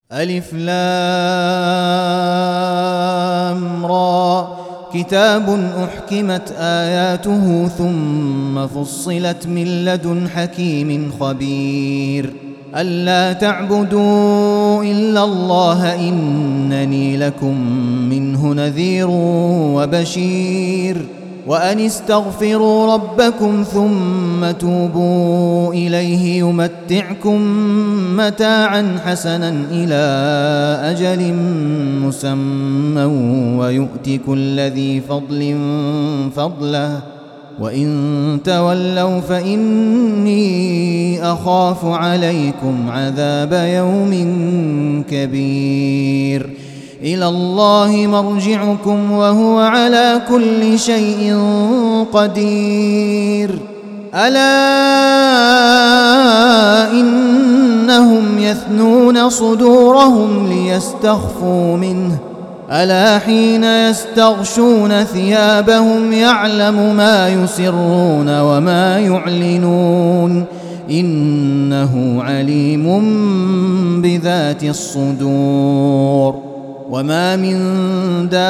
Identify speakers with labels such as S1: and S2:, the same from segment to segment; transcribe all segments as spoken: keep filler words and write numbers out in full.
S1: ألف لام را كتاب أحكمت آياته ثم فصلت من لدن حكيم خبير ألا تعبدوا إلا الله إنني لكم منه نذير وبشير وأن استغفروا ربكم ثم توبوا إليه يمتعكم متاعا حسنا إلى أجل مسمى ويؤت كل ذي فضل فضله وإن تولوا فإني أخاف عليكم عذاب يوم كبير إلى الله مرجعكم وهو على كل شيء قدير ألا إنهم يثنون صدورهم ليستخفوا منه ألا حين يستغشون ثيابهم يعلم ما يسرون وما يعلنون إنه عليم بذات الصدور وما من دابة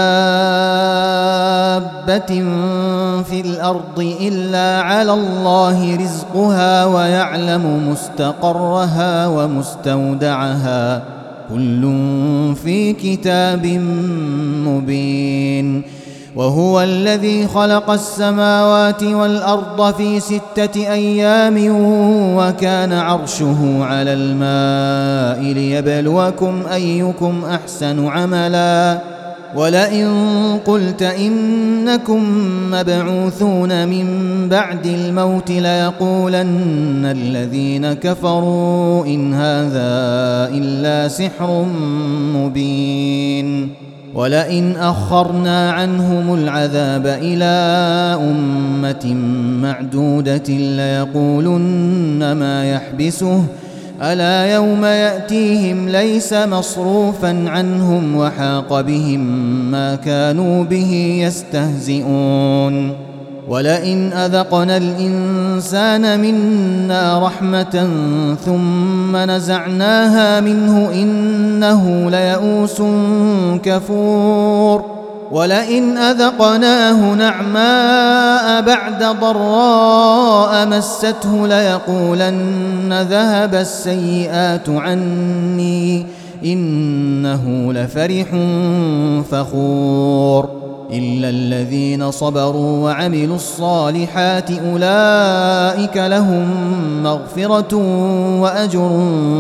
S1: في الأرض إلا على الله رزقها ويعلم مستقرها ومستودعها كل في كتاب مبين وهو الذي خلق السماوات والأرض في ستة أيام وكان عرشه على الماء ليبلوكم أيكم أحسن عملا ولئن قلت إنكم مبعوثون من بعد الموت ليقولن الذين كفروا إن هذا إلا سحر مبين ولئن أخرنا عنهم العذاب إلى أمة معدودة ليقولن ما يحبسه ألا يوم يأتيهم ليس مصروفا عنهم وحاق بهم ما كانوا به يستهزئون ولئن أذقنا الإنسان منا رحمة ثم نزعناها منه إنه ليئوس كفور ولئن أذقناه نعماء بعد ضراء مسته ليقولن ذهب السيئات عني إنه لفرح فخور إلا الذين صبروا وعملوا الصالحات أولئك لهم مغفرة وأجر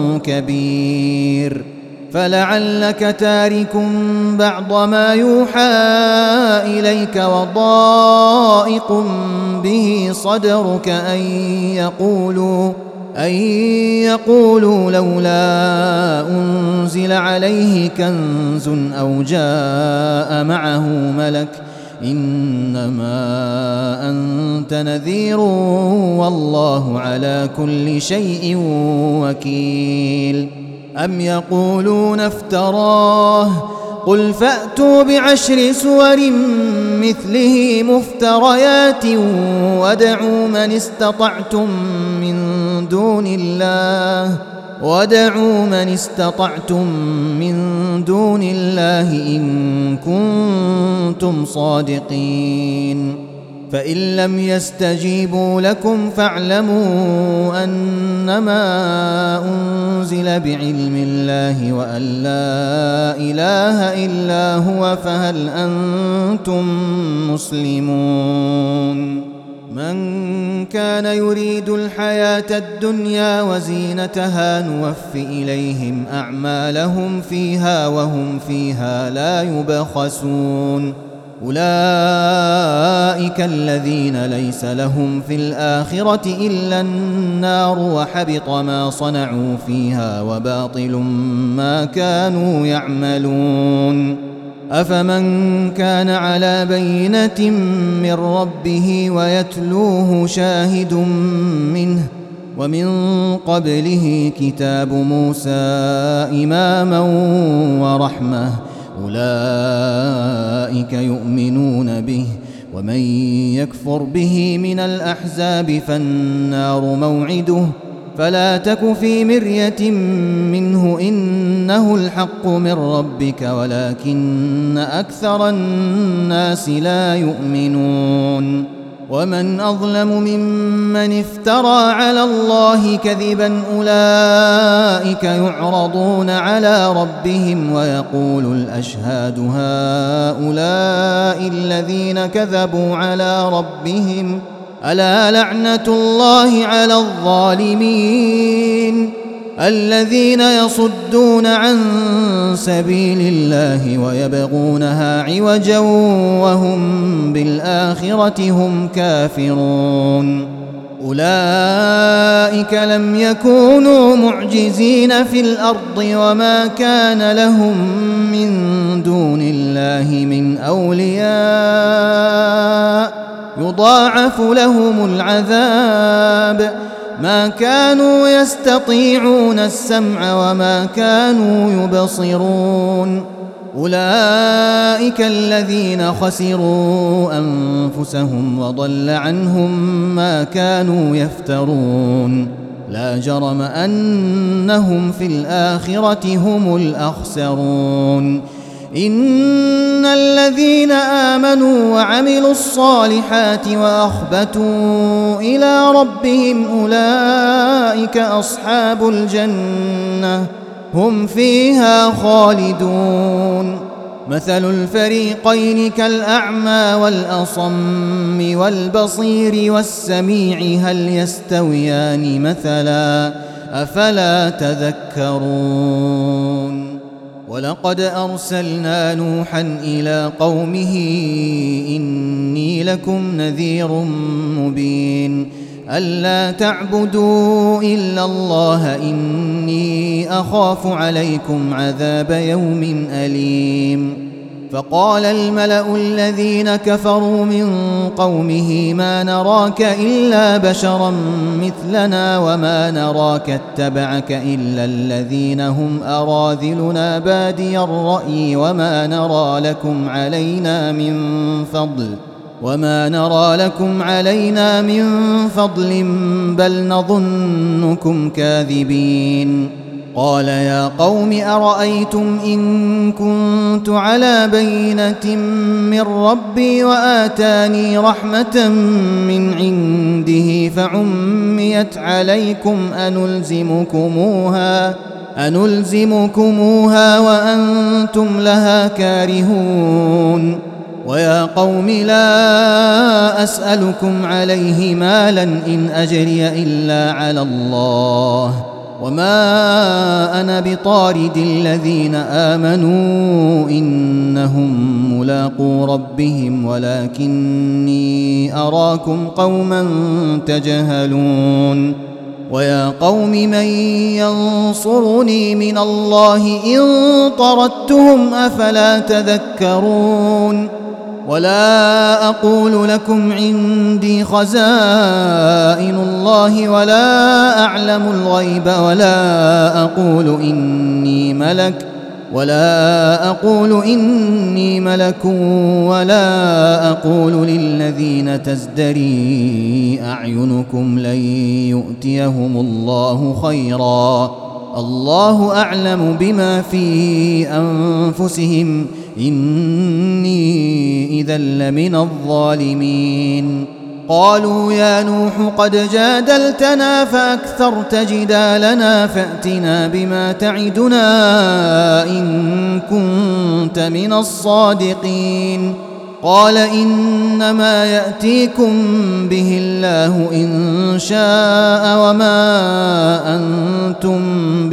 S1: كبير فلعلك تارك بعض ما يوحى إليك وضائق به صدرك أن يقولوا أن يقولوا لولا أنزل عليه كنز أو جاء معه ملك إنما أنت نذير والله على كل شيء وكيل أم يقولون افتراه قل فأتوا بعشر سور مثله مفتريات وادعوا من استطعتم من دون الله وادعوا من استطعتم من دون الله إن كنتم صادقين فإن لم يستجيبوا لكم فاعلموا أنما أنزل بعلم الله وأن لا إله إلا هو فهل أنتم مسلمون من كان يريد الحياة الدنيا وزينتها نوف إليهم أعمالهم فيها وهم فيها لا يبخسون أولئك الذين ليس لهم في الآخرة إلا النار وحبط ما صنعوا فيها وباطل ما كانوا يعملون أفمن كان على بينة من ربه ويتلوه شاهد منه ومن قبله كتاب موسى إماما ورحمة أولئك يؤمنون به ومن يكفر به من الأحزاب فالنار موعده فلا تك في مرية منه إنه الحق من ربك ولكن أكثر الناس لا يؤمنون ومن أظلم ممن افترى على الله كذبا أولئك يعرضون على ربهم ويقول الأشهاد هؤلاء الذين كذبوا على ربهم ألا لعنة الله على الظالمين الذين يصدون عن سبيل الله ويبغونها عوجا وهم بالآخرة هم كافرون أولئك لم يكونوا معجزين في الأرض وما كان لهم من دون الله من أولياء يضاعف لهم العذاب ما كانوا يستطيعون السمع وما كانوا يبصرون أولئك الذين خسروا أنفسهم وضل عنهم ما كانوا يفترون لا جرم أنهم في الآخرة هم الأخسرون إن الذين آمنوا وعملوا الصالحات وأخبتوا إلى ربهم أولئك أصحاب الجنة هم فيها خالدون مثل الفريقين كالأعمى والأصم والبصير والسميع هل يستويان مثلا أفلا تذكرون ولقد أرسلنا نوحا إلى قومه إني لكم نذير مبين ألا تعبدوا إلا الله إني أخاف عليكم عذاب يوم أليم فقال الملأ الذين كفروا من قومه ما نراك إلا بشرا مثلنا وما نراك اتبعك إلا الذين هم أراذلنا بادي الرأي وما نرى لكم علينا من فضل وما نرى لكم علينا من فضل بل نظنكم كاذبين قال يا قوم أرأيتم إن كنت على بينة من ربي وآتاني رحمة من عنده فعميت عليكم أنلزمكموها أنلزمكموها وأنتم لها كارهون ويا قوم لا أسألكم عليه مالا إن أجري إلا على الله وما أنا بطارد الذين آمنوا إنهم ملاقو ربهم ولكني أراكم قوما تجهلون ويا قوم من ينصرني من الله إن طردتهم أفلا تذكرون ولا أقول لكم عندي خزائن الله ولا أعلم الغيب ولا أقول إني ملك ولا أقول إني ملك ولا أقول للذين تزدري أعينكم لن يؤتيهم الله خيرا الله أعلم بما في أنفسهم إني إذا لمن الظالمين قالوا يا نوح قد جادلتنا فأكثرت جدالنا فأتنا بما تعدنا إن كنت من الصادقين قال إنما يأتيكم به الله إن شاء وما أنتم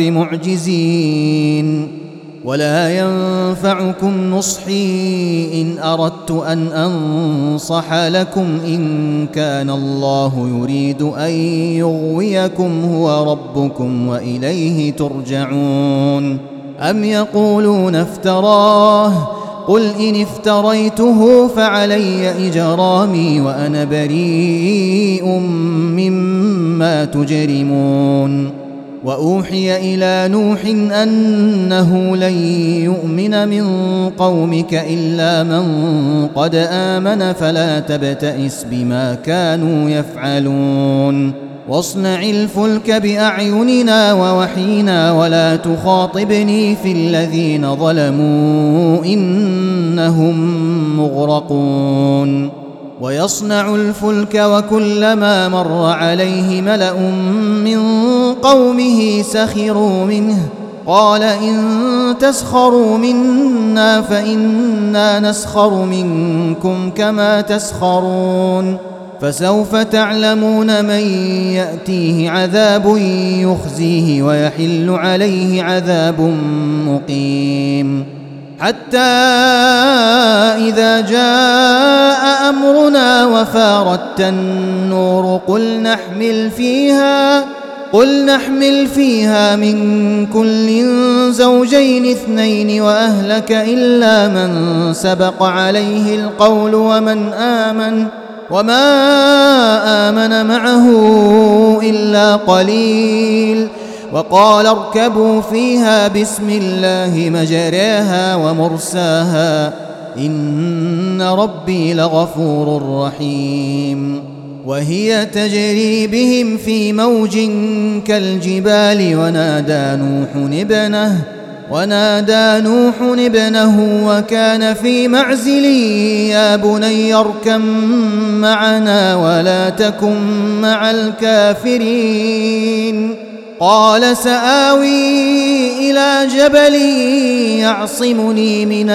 S1: بمعجزين ولا ينفعكم نصحي إن أردت أن أنصح لكم إن كان الله يريد أن يغويكم هو ربكم وإليه ترجعون أم يقولون افتراه قل إن افتريته فعلي إجرامي وأنا بريء مما تجرمون وأوحي إلى نوح أنه لن يؤمن من قومك إلا من قد آمن فلا تبتئس بما كانوا يفعلون واصنع الفلك بأعيننا ووحينا ولا تخاطبني في الذين ظلموا إنهم مغرقون ويصنع الفلك وكلما مر عليه ملأ من قومه سخروا منه قال إن تسخروا منا فإنا نسخر منكم كما تسخرون فسوف تعلمون من يأتيه عذاب يخزيه ويحل عليه عذاب مقيم حتى إذا جاء أمرنا وفارت النور قل نحمل فيها قل نحمل فيها من كل زوجين اثنين وأهلك إلا من سبق عليه القول ومن آمن وما آمن معه إلا قليل وقال اركبوا فيها بسم الله مجريها ومرساها إن ربي لغفور رحيم وهي تجري بهم في موج كالجبال ونادى نوح ابنه ونادى نوح ابنه وكان في معزل يا بني اركب معنا ولا تكن مع الكافرين قال سآوي إلى جبل يعصمني من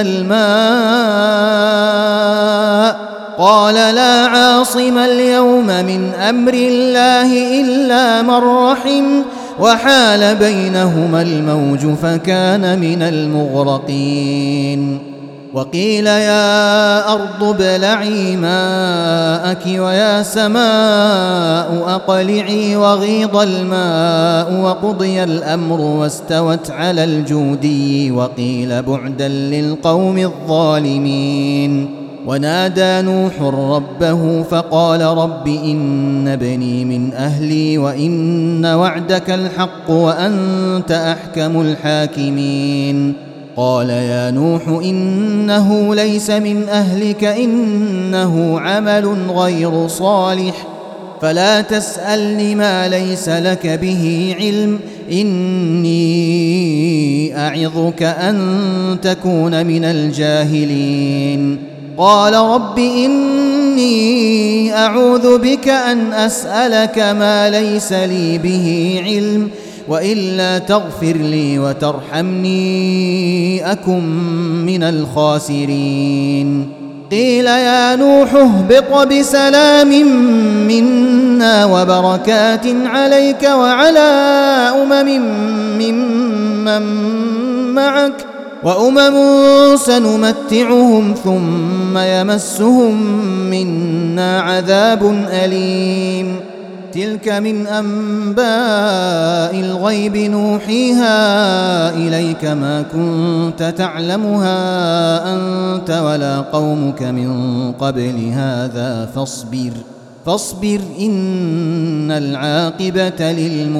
S1: الماء قال لا عاصم اليوم من أمر الله إلا من رحم وحال بينهما الموج فكان من المغرقين وقيل يا أرض ابلعي ماءك ويا سماء أقلعي وغيض الماء وقضي الأمر واستوت على الجودي وقيل بعدا للقوم الظالمين ونادى نوح ربه فقال رب إن ابني من أهلي وإن وعدك الحق وأنت أحكم الحاكمين قال يا نوح إنه ليس من أهلك إنه عمل غير صالح فلا تسألني ما ليس لك به علم إني أعظك أن تكون من الجاهلين قال رب إني أعوذ بك أن أسألك ما ليس لي به علم وإلا تغفر لي وترحمني أكن من الخاسرين قيل يا نوح اهبط بسلام منا وبركات عليك وعلى أمم ممن معك وأمم سنمتعهم ثم يمسهم منا عذاب أليم تلك من أنباء الغيب نوحيها إليك ما كنت تعلمها أنت ولا قومك من قبل هذا فاصبر فاصبر إن العاقبة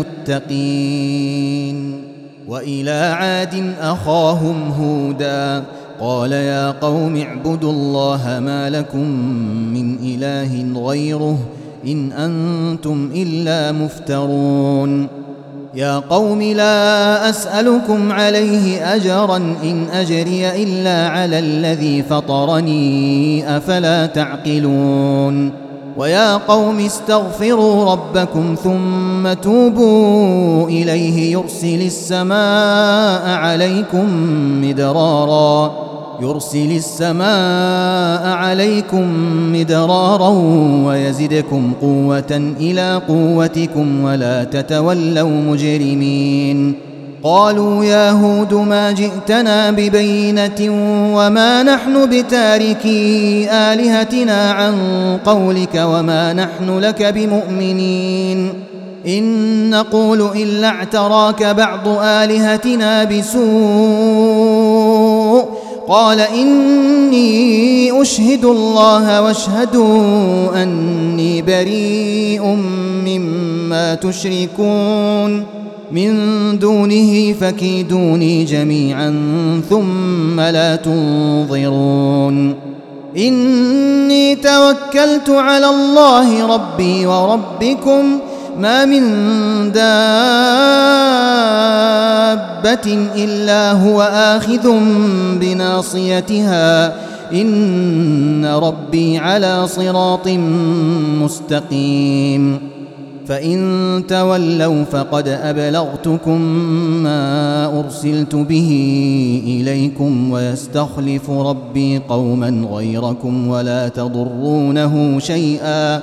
S1: للمتقين وإلى عاد أخاهم هودا قال يا قوم اعبدوا الله ما لكم من إله غيره إن أنتم إلا مفترون يا قوم لا أسألكم عليه أجرا إن أجري إلا على الذي فطرني أفلا تعقلون ويا قوم استغفروا ربكم ثم توبوا إليه يرسل السماء عليكم مدرارا يرسل السماء عليكم مدرارا ويزدكم قوة إلى قوتكم ولا تتولوا مجرمين قالوا يا هود ما جئتنا ببينة وما نحن بتاركي آلهتنا عن قولك وما نحن لك بمؤمنين إن نقول إلا اعتراك بعض آلهتنا بسوء قال إني أشهد الله واشهدوا أني بريء مما تشركون من دونه فكيدوني جميعا ثم لا تنظرون إني توكلت على الله ربي وربكم ما من دابة إلا هو آخذ بناصيتها إن ربي على صراط مستقيم فإن تولوا فقد أبلغتكم ما أرسلت به إليكم ويستخلف ربي قوما غيركم ولا تضرونه شيئا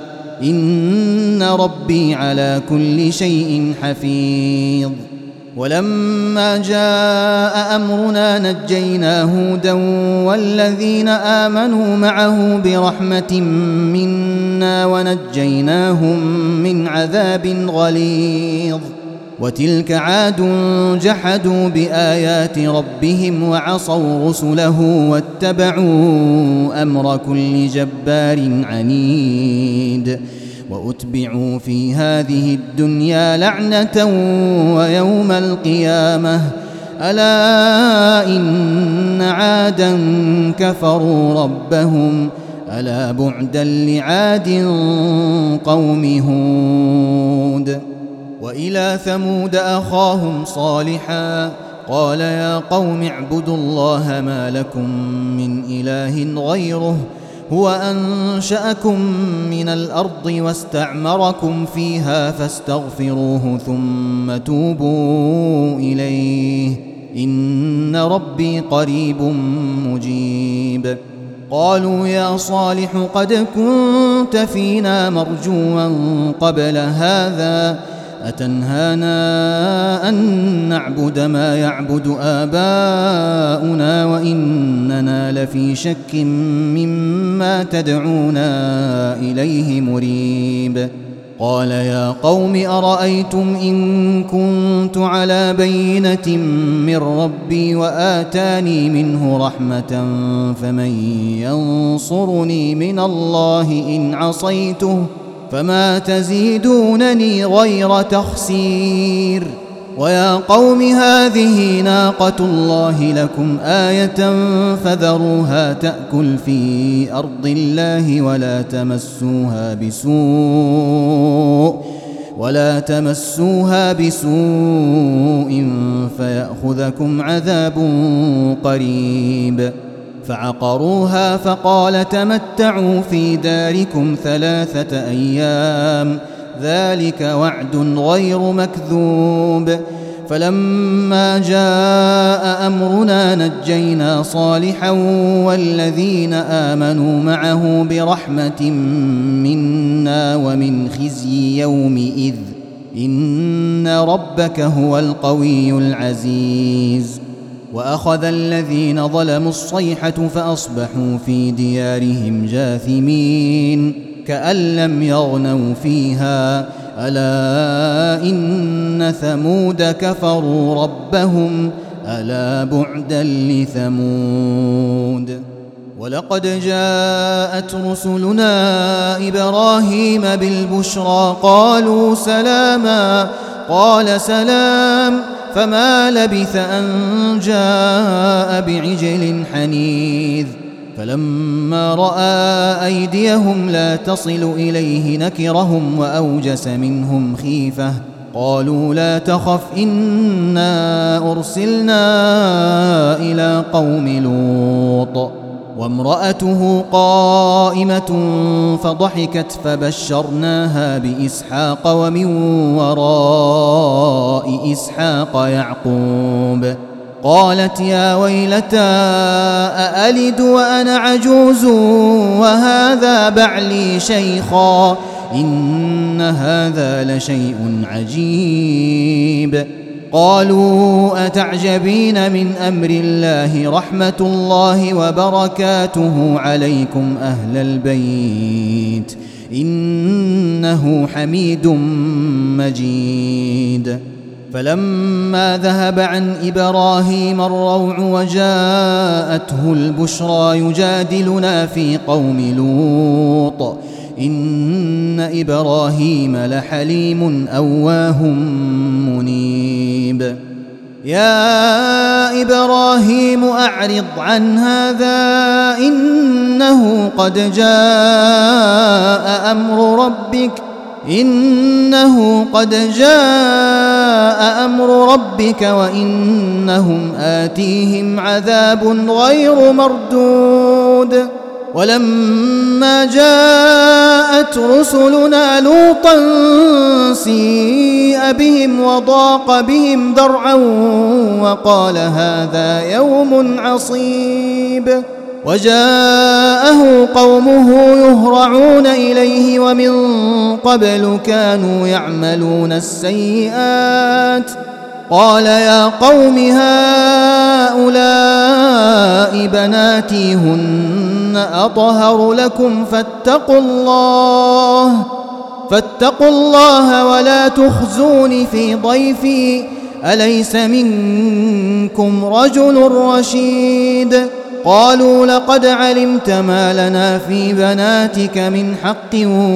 S1: إن ربي على كل شيء حفيظ. ولما جاء أمرنا نجينا هودا والذين آمنوا معه برحمة منا ونجيناهم من عذاب غليظ. وتلك عاد جحدوا بآيات ربهم وعصوا رسله واتبعوا أمر كل جبار عنيد وأتبعوا في هذه الدنيا لعنة ويوم القيامة ألا إن عادا كفروا ربهم ألا بعدا لعاد قوم هود. وإلى ثمود أخاهم صالحا قال يا قوم اعبدوا الله ما لكم من إله غيره هو أنشأكم من الأرض واستعمركم فيها فاستغفروه ثم توبوا إليه إن ربي قريب مجيب. قالوا يا صالح قد كنت فينا مرجوا قبل هذا أتنهانا أن نعبد ما يعبد آباؤنا وإننا لفي شك مما تدعونا إليه مريب. قال يا قوم أرأيتم إن كنت على بينة من ربي وآتاني منه رحمة فمن ينصرني من الله إن عصيته فما تزيدونني غير تخسير. ويا قوم هذه ناقة الله لكم آية فذروها تأكل في أرض الله ولا تمسوها بسوء ولا تمسوها بسوء فيأخذكم عذاب قريب. فعقروها فقال تمتعوا في داركم ثلاثة أيام ذلك وعد غير مكذوب. فلما جاء أمرنا نجينا صالحا والذين آمنوا معه برحمة منا ومن خزي يومئذ إن ربك هو القوي العزيز. وأخذ الذين ظلموا الصيحة فأصبحوا في ديارهم جاثمين كأن لم يغنوا فيها ألا إن ثمود كفروا ربهم ألا بعدا لثمود. ولقد جاءت رسلنا إبراهيم بالبشرى قالوا سلاما قال سلام فما لبث أن جاء بعجل حنيذ. فلما رأى أيديهم لا تصل إليه نكرهم وأوجس منهم خيفة قالوا لا تخف إنا أرسلنا إلى قوم لوط وامرأته قائمة فضحكت فبشرناها بإسحاق ومن وراء إسحاق يعقوب قالت يا ويلتى أألد وأنا عجوز وهذا بعلي شيخا إن هذا لشيء عجيب. قالوا أتعجبين من أمر الله رحمة الله وبركاته عليكم أهل البيت إنه حميد مجيد. فلما ذهب عن إبراهيم الروع وجاءته البشرى يجادلنا في قوم لوط إن إبراهيم لحليم أواه منيب. يا إبراهيم أعرض عن هذا إنه قد جاء أمر ربك إنه قد جاء أمر ربك وإنهم آتيهم عذاب غير مردود ولما جاءت رسلنا لوطا سيء بهم وضاق بهم ذرعا وقال هذا يوم عصيب وجاءه قومه يهرعون إليه ومن قبل كانوا يعملون السيئات قال يا قوم هؤلاء بناتي هن أطهر لكم فاتقوا الله فاتقوا الله ولا تخزون في ضيفي أليس منكم رجل رشيد قالوا لقد علمت ما لنا في بناتك من حق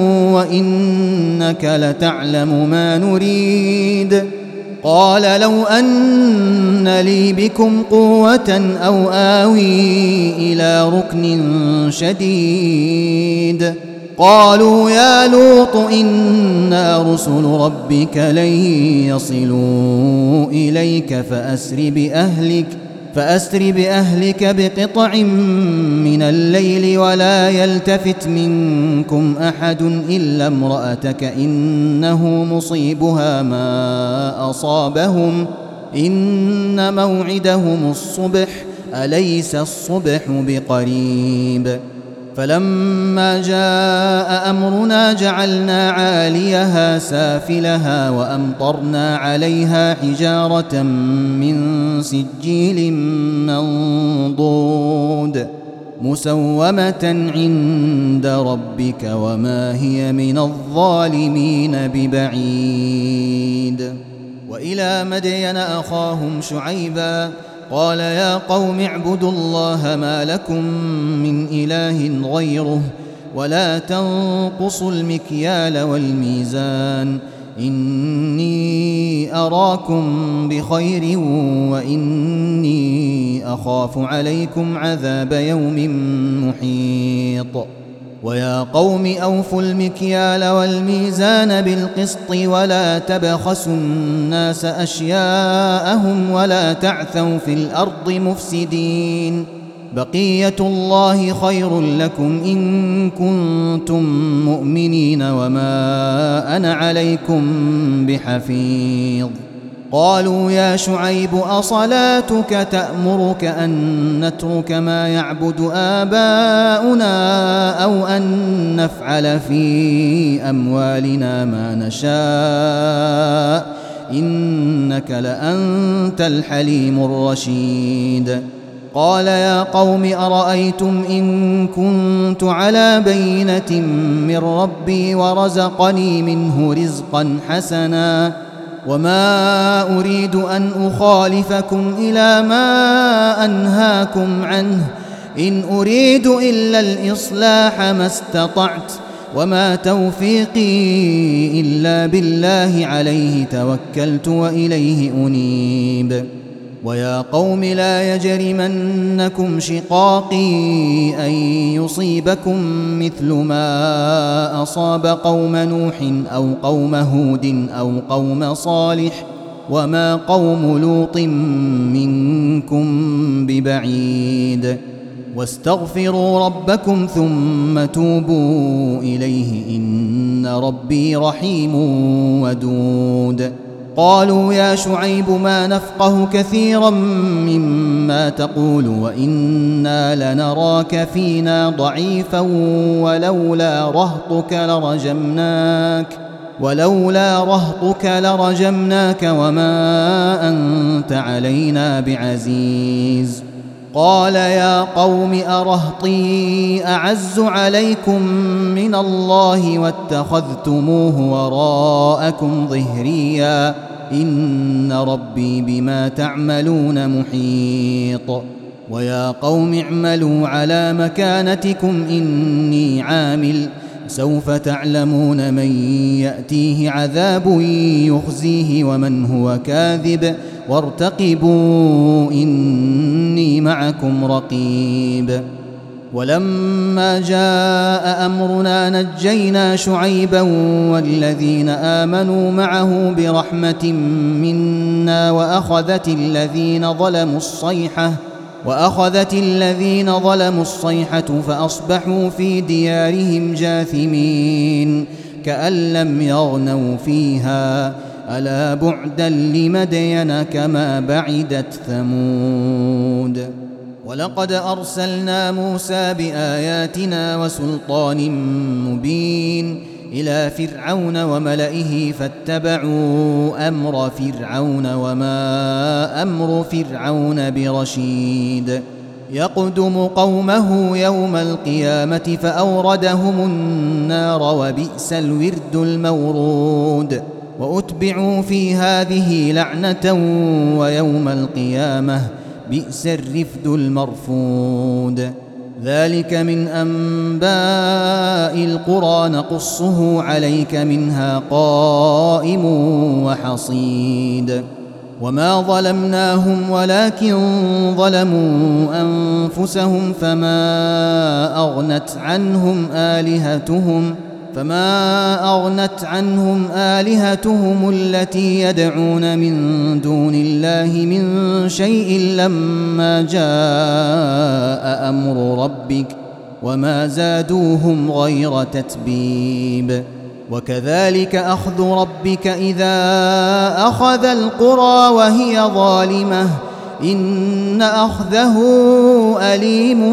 S1: وإنك لتعلم ما نريد قال لو أن لي بكم قوة أو آوي إلى ركن شديد قالوا يا لوط إنا رسل ربك لن يصلوا إليك فأسر بأهلك فأسر بأهلك بقطع من الليل ولا يلتفت منكم أحد إلا امرأتك إنه مصيبها ما أصابهم إن موعدهم الصبح أليس الصبح بقريب فلما جاء أمرنا جعلنا عاليها سافلها وأمطرنا عليها حجارة من سجيل منضود مسومة عند ربك وما هي من الظالمين ببعيد وإلى مدين أخاهم شعيبا قال يا قوم اعبدوا الله ما لكم من إله غيره ولا تنقصوا المكيال والميزان إني أراكم بخير وإني أخاف عليكم عذاب يوم محيط ويا قوم أوفوا المكيال والميزان بالقسط ولا تبخسوا الناس أشياءهم ولا تعثوا في الأرض مفسدين بقية الله خير لكم إن كنتم مؤمنين وما أنا عليكم بحفيظ قالوا يا شعيب أصلاتك تأمرك أن نترك ما يعبد آباؤنا أو أن نفعل في أموالنا ما نشاء إنك لأنت الحليم الرشيد قال يا قوم أرأيتم إن كنت على بينة من ربي ورزقني منه رزقا حسنا وما أريد أن أخالفكم إلى ما أنهاكم عنه إن أريد إلا الإصلاح ما استطعت وما توفيقي إلا بالله عليه توكلت وإليه أنيب ويا قوم لا يجرمنكم شقاقي أن يصيبكم مثل ما أصاب قوم نوح أو قوم هود أو قوم صالح وما قوم لوط منكم ببعيد واستغفروا ربكم ثم توبوا إليه إن ربي رحيم ودود قالوا يا شعيب ما نفقه كثيرا مما تقول وإنا لنراك فينا ضعيفا ولولا رهطك لرجمناك ولولا رهطك لرجمناك وما أنت علينا بعزيز قال يا قوم أرهطي أعز عليكم من الله واتخذتموه وراءكم ظهريا إن ربي بما تعملون محيط ويا قوم اعملوا على مكانتكم إني عامل سوف تعلمون من يأتيه عذاب يخزيه ومن هو كاذب وارتقبوا إني معكم رقيب ولما جاء أمرنا نجينا شعيبا والذين آمنوا معه برحمة منا وأخذت الذين ظلموا الصيحة وأخذت الذين ظلموا الصيحة فأصبحوا في ديارهم جاثمين كأن لم يغنوا فيها ألا بعدا لمدين كما بعدت ثمود. ولقد أرسلنا موسى بآياتنا وسلطان مبين إلى فرعون وملئه فاتبعوا أمر فرعون وما أمر فرعون برشيد. يقدم قومه يوم القيامة فأوردهم النار وبئس الورد المورود. وأتبعوا في هذه لعنة ويوم القيامة بئس الرفد المرفود. ذلك من أنباء القرى نقصه عليك منها قائم وحصيد. وما ظلمناهم ولكن ظلموا أنفسهم فما أغنت عنهم آلهتهم فما أغنت عنهم آلهتهم التي يدعون من دون الله من شيء لما جاء أمر ربك وما زادوهم غير تتبيب. وكذلك أخذ ربك إذا أخذ القرى وهي ظالمة إن أخذه أليم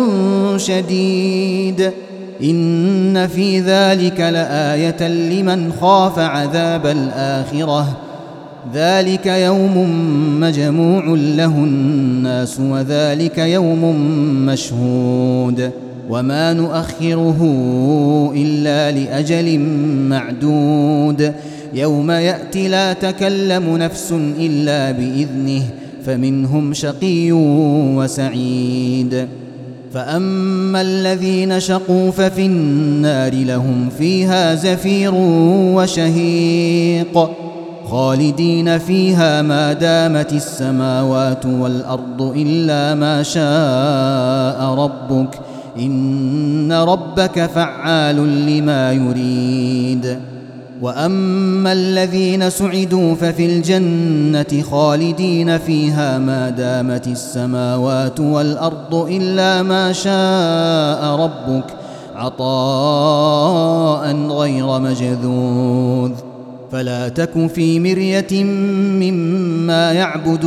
S1: شديد. إن في ذلك لآية لمن خاف عذاب الآخرة ذلك يوم مجموع له الناس وذلك يوم مشهود. وما نؤخره إلا لأجل معدود. يوم يأتي لا تكلم نفس إلا بإذنه فمنهم شقي وسعيد. فأما الذين شقوا ففي النار لهم فيها زفير وشهيق خالدين فيها ما دامت السماوات والأرض إلا ما شاء ربك إن ربك فعال لما يريد. وأما الذين سعدوا ففي الجنة خالدين فيها ما دامت السماوات والأرض إلا ما شاء ربك عطاء غير مجذوذ. فلا تك في مرية مما يعبد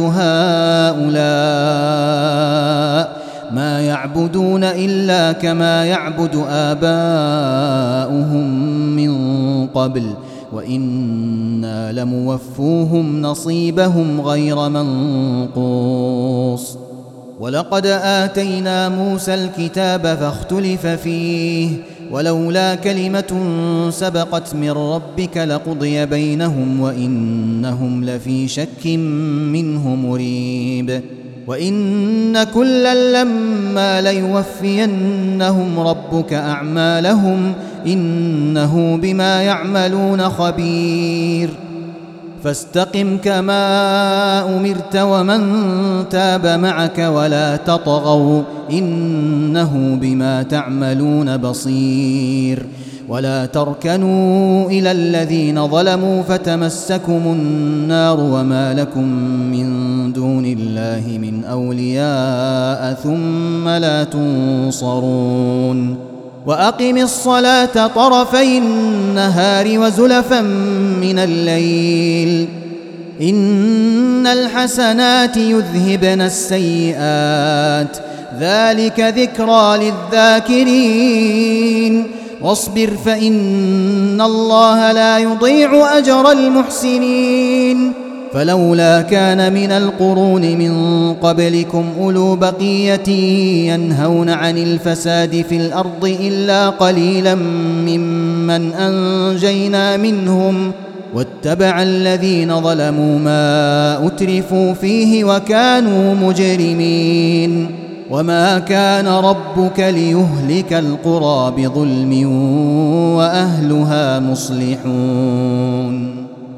S1: هؤلاء ما يعبدون إلا كما يعبد آباؤهم من قبل وإنا لموفوهم نصيبهم غير منقوص. ولقد آتينا موسى الكتاب فاختلف فيه ولولا كلمة سبقت من ربك لقضي بينهم وإنهم لفي شك منه مريب. وإن كلا لما ليوفينهم ربك أعمالهم إنه بما يعملون خبير. فاستقم كما أمرت ومن تاب معك ولا تطغوا إنه بما تعملون بصير. ولا تركنوا إلى الذين ظلموا فتمسكم النار وما لكم من دون الله من أولياء ثم لا تنصرون. وأقم الصلاة طرفي النهار وزلفا من الليل إن الحسنات يذهبن السيئات ذلك ذكرى للذاكرين. واصبر فإن الله لا يضيع أجر المحسنين. فلولا كان من القرون من قبلكم أولو بقية ينهون عن الفساد في الأرض إلا قليلا ممن أنجينا منهم واتبع الذين ظلموا ما أترفوا فيه وكانوا مجرمين. وما كان ربك ليهلك القرى بظلم وأهلها مصلحون.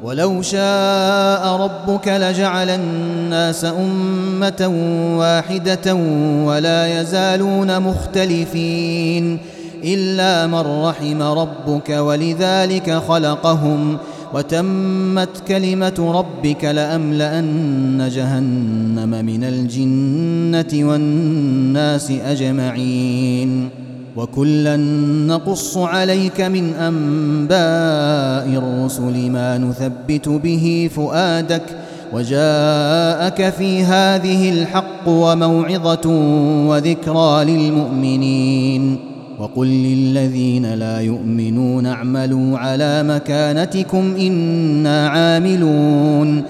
S1: ولو شاء ربك لجعل الناس أمة واحدة ولا يزالون مختلفين إلا من رحم ربك ولذلك خلقهم وتمت كلمة ربك لأملأن جهنم من الجنة والناس أجمعين وكلا نقص عليك من أنباء الرسل ما نثبت به فؤادك وجاءك في هذه الحق وموعظة وذكرى للمؤمنين وقل للذين لا يؤمنون اعملوا على مكانتكم إنا عاملون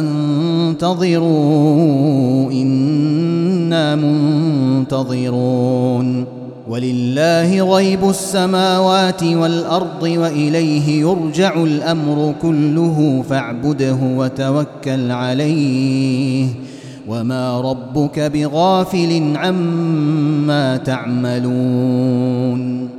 S1: وانتظروا إنا منتظرون ولله غيب السماوات والأرض وإليه يرجع الأمر كله فاعبده وتوكل عليه وما ربك بغافل عما تعملون